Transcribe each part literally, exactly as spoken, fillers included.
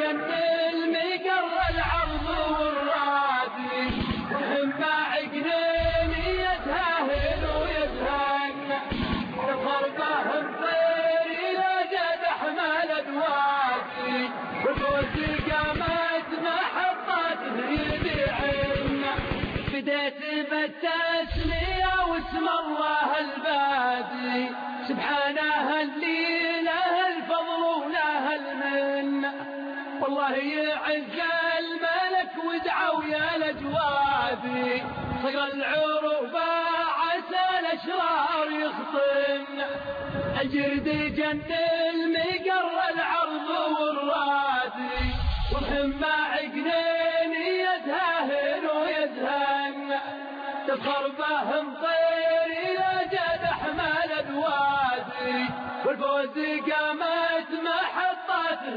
جن المقر العرض والرادي همة عقلين يتهاهل ويتهنى تخربهم طير إلى جد أحمال أدوادي والفوز قامت محطاته يبيعنا بديت بالتسمية واسم الله البادي سبحانه اللي له الفضل وله المنة والله يعز الملك ودعوا يا الأجوادي صقر العروبة عسى الأشرار يخطمنا الجرد جن المقر العرض والرادي والهمة عقلين يتهاهل ويتهنى تفخر بهم طير إلى جد أحمال أدوادي والفوز قامت محطاته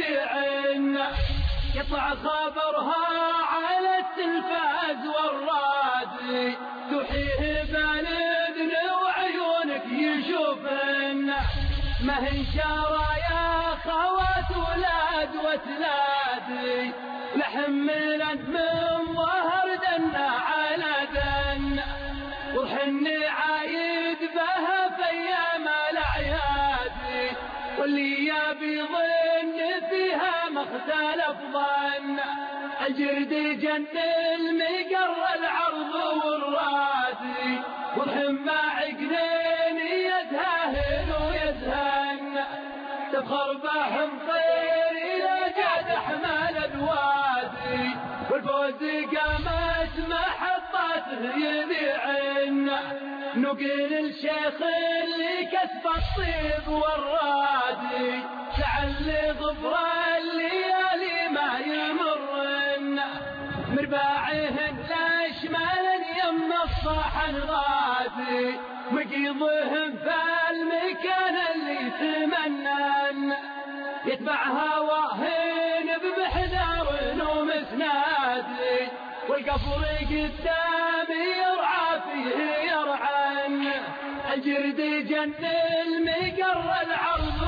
يبيعنا يطلع خبرها على التلفاز والرادي تحيه بلدن وعيونك يشوفنا ما هي شرايا خوات ولاد وتلادي لحملا من ظهر دنا على دنا وحني عايد بها في ايام الاعيادي واللي يبي ظن فيها ما اختلف ظن الجرد جن المقر العرض والرادي والهمة عقلين يتهاهل ويتهنى تفخر بهم طير إلى جد أحمال أدوادي والفوز قامت محطاته يبيعنا نقل الشيخ اللي كسب الطيب والرادي لعل ظفر الليالي ما يمرنا مرباعهن لاشمال يم الصحن غادي مقيضهم في المكان اللي تمنى يتبع هواهن بمحذار ومسنادي والقفر قدامي يرعى فيه يرعن الجرد جن المقر العرض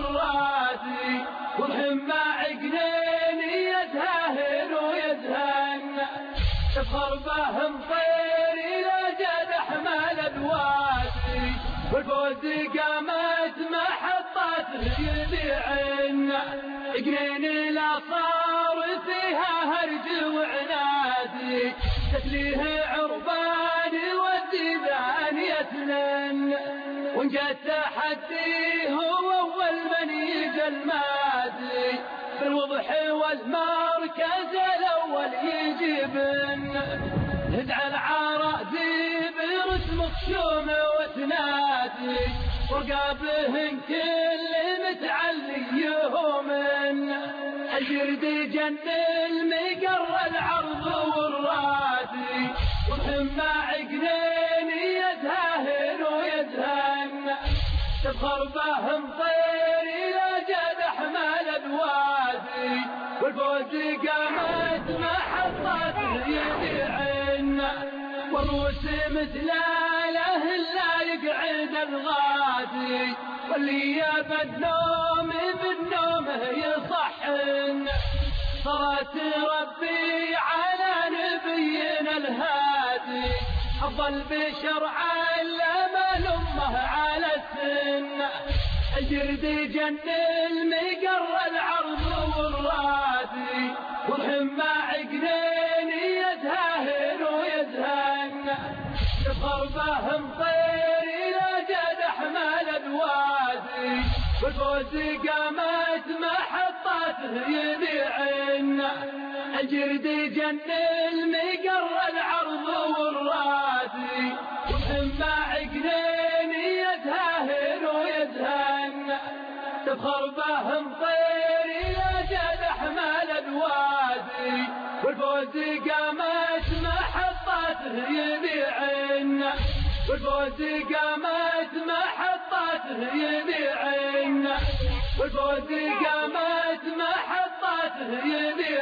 والرادي والهمة عقلين يتهاهل ويتهنى تفخر بهم طير إلى جد أحمال أدوادي والفوز قامت محطاته يبيعنا عقلين لا صار فيها هرج وعنادي تتليه عربان والديدان يتنن وان جاء التحدي هو اول من يجي المادي في الوضح والمركز الاول يجيبن هدع العرادي برسم خشوم وتنادي وقابلهن كل متعلي يهومن الجرد جن المقر العرض والرادي والهمة عقلين يتهاهل ويتهنى تفخر بهم طير إلى جد أحمال أدوادي والفوز قامت محطاته يبيعنا والروس مثل له لا يقعد الغادي واللي يبى النوم بالنوم يصحن صلاة ربي على نبينا الهادي أفضل بشر علم الأمة على السن الجرد جن المقر العرض والرادي والهمة عقلين يتهاهل ويتهنى تفخر بهم طير إلى جد أحمال أدوادي والفوز قامت محطاته يبيعنا الجرد جن المقر العرض والرادي والهمة عقلين يتهاهل ويتهنى تفخر بهم طير إلى جد أحمال أدوادي والفوز قامت محطاته يبيعنا والفوز قامت محطاته يبيعنا والفوز قامت محطاته يبيعنا